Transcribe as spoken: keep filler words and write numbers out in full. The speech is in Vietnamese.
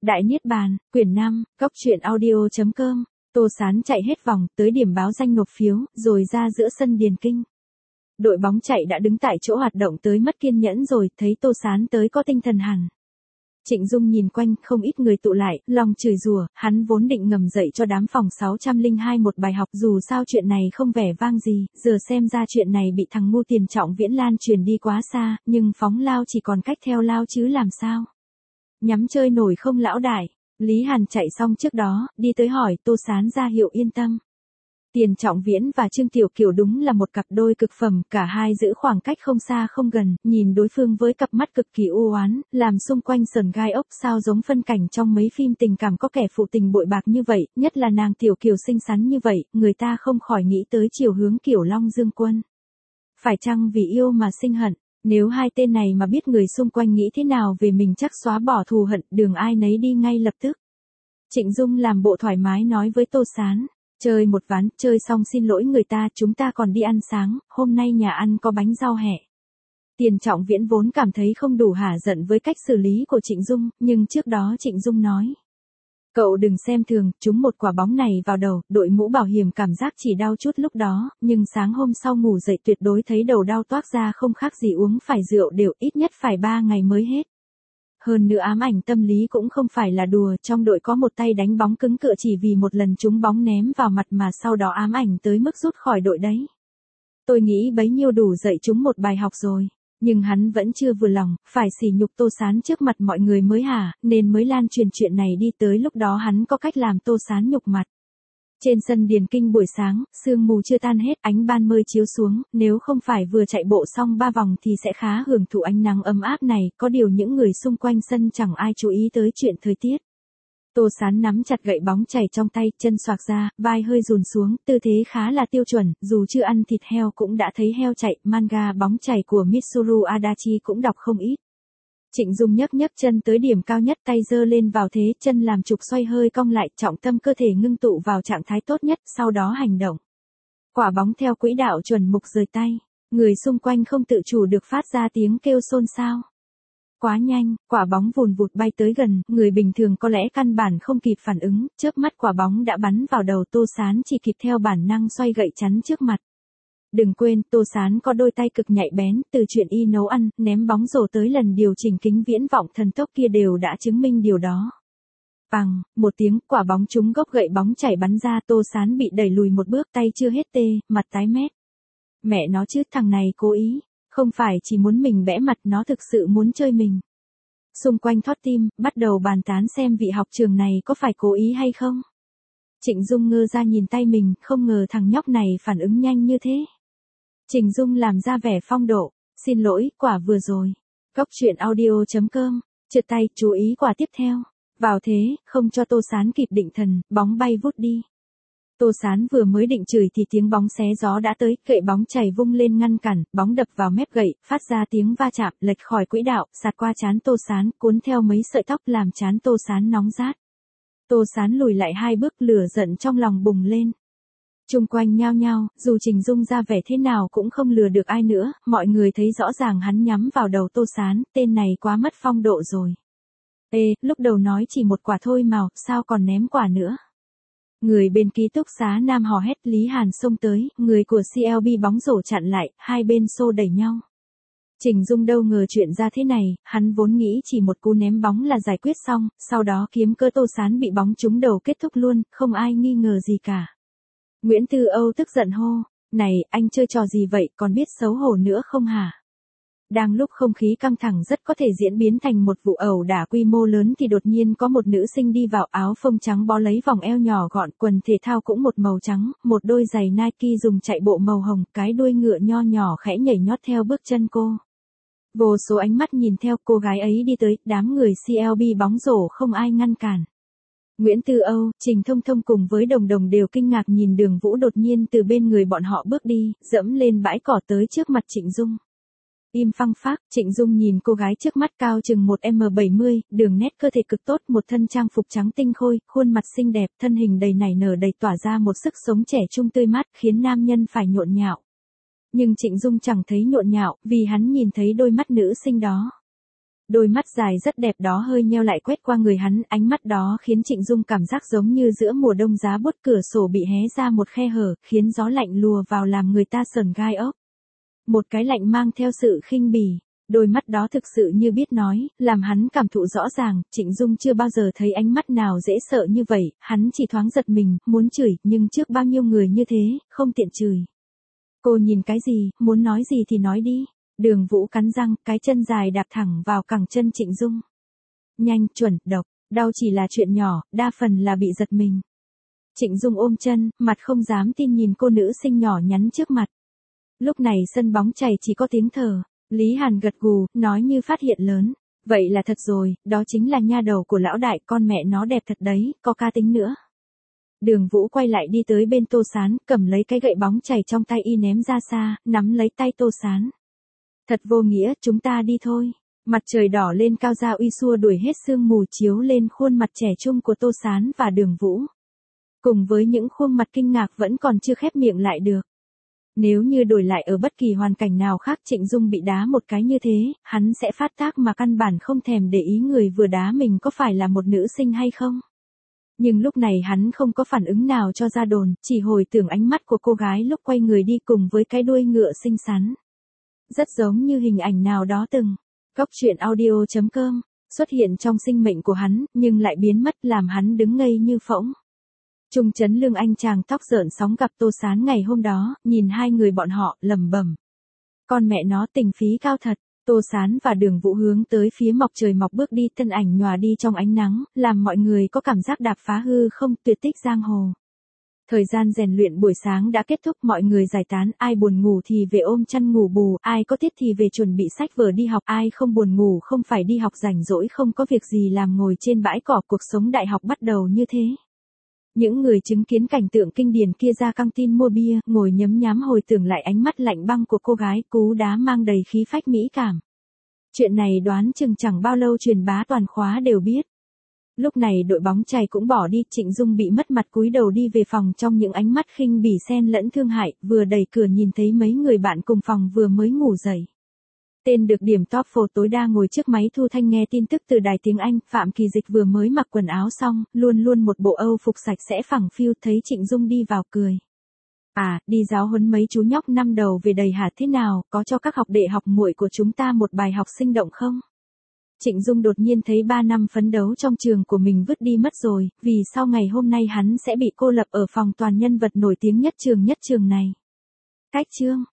Đại Niết Bàn, quyển năm, góc truyện audio.com, Tô Sán chạy hết vòng, tới điểm báo danh nộp phiếu, rồi ra giữa sân điền kinh. Đội bóng chạy đã đứng tại chỗ hoạt động tới mất kiên nhẫn rồi, thấy Tô Sán tới có tinh thần hẳn. Trịnh Dung nhìn quanh, không ít người tụ lại, lòng chửi rủa, hắn vốn định ngầm dậy cho đám phòng sáu không hai một bài học, dù sao chuyện này không vẻ vang gì, giờ xem ra chuyện này bị thằng ngu Tiền Trọng Viễn lan truyền đi quá xa, nhưng phóng lao chỉ còn cách theo lao chứ làm sao. Nhắm chơi nổi không lão đại, Lý Hàn chạy xong trước đó, đi tới hỏi Tô Sán ra hiệu yên tâm. Tiền Trọng Viễn và Trương Tiểu Kiều đúng là một cặp đôi cực phẩm, cả hai giữ khoảng cách không xa không gần, nhìn đối phương với cặp mắt cực kỳ u oán, làm xung quanh sờn gai ốc, sao giống phân cảnh trong mấy phim tình cảm có kẻ phụ tình bội bạc như vậy, nhất là nàng Tiểu Kiều xinh xắn như vậy, người ta không khỏi nghĩ tới chiều hướng Kiểu Long Dương Quân. Phải chăng vì yêu mà sinh hận? Nếu hai tên này mà biết người xung quanh nghĩ thế nào về mình chắc xóa bỏ thù hận, đường ai nấy đi ngay lập tức. Trịnh Dung làm bộ thoải mái nói với Tô Sán. Chơi một ván, chơi xong xin lỗi người ta, chúng ta còn đi ăn sáng, hôm nay nhà ăn có bánh rau hẹ. Tiền Trọng Viễn vốn cảm thấy không đủ hả giận với cách xử lý của Trịnh Dung, nhưng trước đó Trịnh Dung nói. Cậu đừng xem thường, trúng một quả bóng này vào đầu, đội mũ bảo hiểm cảm giác chỉ đau chút lúc đó, nhưng sáng hôm sau ngủ dậy tuyệt đối thấy đầu đau toác ra không khác gì uống phải rượu đều, ít nhất phải ba ngày mới hết. Hơn nữa ám ảnh tâm lý cũng không phải là đùa, trong đội có một tay đánh bóng cứng cựa chỉ vì một lần trúng bóng ném vào mặt mà sau đó ám ảnh tới mức rút khỏi đội đấy. Tôi nghĩ bấy nhiêu đủ dạy chúng một bài học rồi, nhưng hắn vẫn chưa vừa lòng, phải sỉ nhục Tô Sán trước mặt mọi người mới hả, nên mới lan truyền chuyện này đi, tới lúc đó hắn có cách làm Tô Sán nhục mặt. Trên sân điền kinh buổi sáng, sương mù chưa tan hết, ánh ban mơi chiếu xuống, nếu không phải vừa chạy bộ xong ba vòng thì sẽ khá hưởng thụ ánh nắng ấm áp này, có điều những người xung quanh sân chẳng ai chú ý tới chuyện thời tiết. Tô Sán nắm chặt gậy bóng chày trong tay, chân xoạc ra, vai hơi rùn xuống, tư thế khá là tiêu chuẩn, dù chưa ăn thịt heo cũng đã thấy heo chạy, manga bóng chày của Mitsuru Adachi cũng đọc không ít. Trịnh Dung nhấc nhấc chân tới điểm cao nhất, tay giơ lên vào thế, chân làm trục xoay hơi cong lại, trọng tâm cơ thể ngưng tụ vào trạng thái tốt nhất, sau đó hành động. Quả bóng theo quỹ đạo chuẩn mục rời tay, người xung quanh không tự chủ được phát ra tiếng kêu xôn xao. Quá nhanh, quả bóng vùn vụt bay tới gần, người bình thường có lẽ căn bản không kịp phản ứng, chớp mắt quả bóng đã bắn vào đầu Tô Sán, chỉ kịp theo bản năng xoay gậy chắn trước mặt. Đừng quên, Tô Sán có đôi tay cực nhạy bén, từ chuyện y nấu ăn, ném bóng rổ tới lần điều chỉnh kính viễn vọng thần tốc kia đều đã chứng minh điều đó. Bằng, một tiếng, quả bóng trúng gốc gậy bóng chảy bắn ra, Tô Sán bị đẩy lùi một bước, tay chưa hết tê, mặt tái mét. Mẹ nó chứ, thằng này cố ý, không phải chỉ muốn mình bẽ mặt, nó thực sự muốn chơi mình. Xung quanh thót tim, bắt đầu bàn tán xem vị học trường này có phải cố ý hay không. Trịnh Dung ngơ ra nhìn tay mình, không ngờ thằng nhóc này phản ứng nhanh như thế. Trịnh Dung làm ra vẻ phong độ, xin lỗi, quả vừa rồi. Góc truyện audio.com, trượt tay, chú ý quả tiếp theo. Vào thế, không cho Tô Sán kịp định thần, bóng bay vút đi. Tô Sán vừa mới định chửi thì tiếng bóng xé gió đã tới, gậy bóng chảy vung lên ngăn cản, bóng đập vào mép gậy, phát ra tiếng va chạm, lệch khỏi quỹ đạo, sạt qua trán Tô Sán, cuốn theo mấy sợi tóc làm trán Tô Sán nóng rát. Tô Sán lùi lại hai bước, lửa giận trong lòng bùng lên. Chung quanh nhao nhao, dù Trịnh Dung ra vẻ thế nào cũng không lừa được ai nữa, mọi người thấy rõ ràng hắn nhắm vào đầu Tô Sán, tên này quá mất phong độ rồi. Ê, lúc đầu nói chỉ một quả thôi mà, sao còn ném quả nữa? Người bên ký túc xá nam hò hét, Lý Hàn xông tới, người của xê lờ bê bóng rổ chặn lại, hai bên xô đẩy nhau. Trịnh Dung đâu ngờ chuyện ra thế này, hắn vốn nghĩ chỉ một cú ném bóng là giải quyết xong, sau đó kiếm cơ Tô Sán bị bóng trúng đầu kết thúc luôn, không ai nghi ngờ gì cả. Nguyễn Tư Âu tức giận hô, này, anh chơi trò gì vậy, còn biết xấu hổ nữa không hả? Đang lúc không khí căng thẳng rất có thể diễn biến thành một vụ ẩu đả quy mô lớn thì đột nhiên có một nữ sinh đi vào, áo phông trắng bó lấy vòng eo nhỏ gọn, quần thể thao cũng một màu trắng, một đôi giày Nike dùng chạy bộ màu hồng, cái đuôi ngựa nho nhỏ khẽ nhảy nhót theo bước chân cô. Vô số ánh mắt nhìn theo cô gái ấy đi tới, đám người xê lờ bê bóng rổ không ai ngăn cản. Nguyễn Tư Âu, Trình Thông Thông cùng với Đồng Đồng đều kinh ngạc nhìn Đường Vũ đột nhiên từ bên người bọn họ bước đi, dẫm lên bãi cỏ tới trước mặt Trịnh Dung. Im phăng phác, Trịnh Dung nhìn cô gái trước mắt cao chừng một mét bảy mươi, đường nét cơ thể cực tốt, một thân trang phục trắng tinh khôi, khuôn mặt xinh đẹp, thân hình đầy nảy nở đầy tỏa ra một sức sống trẻ trung tươi mát, khiến nam nhân phải nhộn nhạo. Nhưng Trịnh Dung chẳng thấy nhộn nhạo, vì hắn nhìn thấy đôi mắt nữ sinh đó. Đôi mắt dài rất đẹp đó hơi nheo lại quét qua người hắn, ánh mắt đó khiến Trịnh Dung cảm giác giống như giữa mùa đông giá buốt, cửa sổ bị hé ra một khe hở, khiến gió lạnh lùa vào làm người ta sởn gai ốc. Một cái lạnh mang theo sự khinh bỉ, đôi mắt đó thực sự như biết nói, làm hắn cảm thụ rõ ràng, Trịnh Dung chưa bao giờ thấy ánh mắt nào dễ sợ như vậy, hắn chỉ thoáng giật mình, muốn chửi, nhưng trước bao nhiêu người như thế, không tiện chửi. Cô nhìn cái gì, muốn nói gì thì nói đi. Đường Vũ cắn răng, cái chân dài đạp thẳng vào cẳng chân Trịnh Dung. Nhanh, chuẩn, độc, đau chỉ là chuyện nhỏ, đa phần là bị giật mình. Trịnh Dung ôm chân, mặt không dám tin nhìn cô nữ sinh nhỏ nhắn trước mặt. Lúc này sân bóng chày chỉ có tiếng thở, Lý Hàn gật gù, nói như phát hiện lớn. Vậy là thật rồi, đó chính là nha đầu của lão đại, con mẹ nó đẹp thật đấy, có cá tính nữa. Đường Vũ quay lại đi tới bên Tô Sán, cầm lấy cái gậy bóng chày trong tay y ném ra xa, nắm lấy tay Tô Sán. Thật vô nghĩa, chúng ta đi thôi. Mặt trời đỏ lên cao ra uy xua đuổi hết sương mù chiếu lên khuôn mặt trẻ trung của Tô Sán và Đường Vũ. Cùng với những khuôn mặt kinh ngạc vẫn còn chưa khép miệng lại được. Nếu như đổi lại ở bất kỳ hoàn cảnh nào khác Trịnh Dung bị đá một cái như thế, hắn sẽ phát tác mà căn bản không thèm để ý người vừa đá mình có phải là một nữ sinh hay không. Nhưng lúc này hắn không có phản ứng nào cho ra đồn, chỉ hồi tưởng ánh mắt của cô gái lúc quay người đi cùng với cái đuôi ngựa xinh xắn. Rất giống như hình ảnh nào đó từng. Góc truyện audio chấm com xuất hiện trong sinh mệnh của hắn, nhưng lại biến mất làm hắn đứng ngây như phỗng. Trung Trấn Lương anh chàng tóc rợn sóng gặp Tô Sán ngày hôm đó, nhìn hai người bọn họ, lẩm bẩm. Con mẹ nó tình phí cao thật. Tô Sán và Đường Vũ hướng tới phía mọc trời mọc bước đi, thân ảnh nhòa đi trong ánh nắng, làm mọi người có cảm giác đạp phá hư không, tuyệt tích giang hồ. Thời gian rèn luyện buổi sáng đã kết thúc, mọi người giải tán, ai buồn ngủ thì về ôm chăn ngủ bù, ai có tiết thì về chuẩn bị sách vở đi học, ai không buồn ngủ không phải đi học, rảnh rỗi không có việc gì làm ngồi trên bãi cỏ, cuộc sống đại học bắt đầu như thế. Những người chứng kiến cảnh tượng kinh điển kia ra căng tin mua bia, ngồi nhấm nhám hồi tưởng lại ánh mắt lạnh băng của cô gái, cú đá mang đầy khí phách mỹ cảm. Chuyện này đoán chừng chẳng bao lâu truyền bá toàn khóa đều biết. Lúc này đội bóng chày cũng bỏ đi, Trịnh Dung bị mất mặt cúi đầu đi về phòng trong những ánh mắt khinh bỉ xen lẫn thương hại, vừa đẩy cửa nhìn thấy mấy người bạn cùng phòng vừa mới ngủ dậy. Tên được điểm top phổ tối đa ngồi trước máy thu thanh nghe tin tức từ đài tiếng Anh, Phạm Kỳ Dịch vừa mới mặc quần áo xong, luôn luôn một bộ Âu phục sạch sẽ phẳng phiu, thấy Trịnh Dung đi vào cười. À, đi giáo huấn mấy chú nhóc năm đầu về đầy hả, thế nào, có cho các học đệ học muội của chúng ta một bài học sinh động không? Trịnh Dung đột nhiên thấy ba năm phấn đấu trong trường của mình vứt đi mất rồi, vì sau ngày hôm nay hắn sẽ bị cô lập ở phòng toàn nhân vật nổi tiếng nhất trường nhất trường này. Cách chương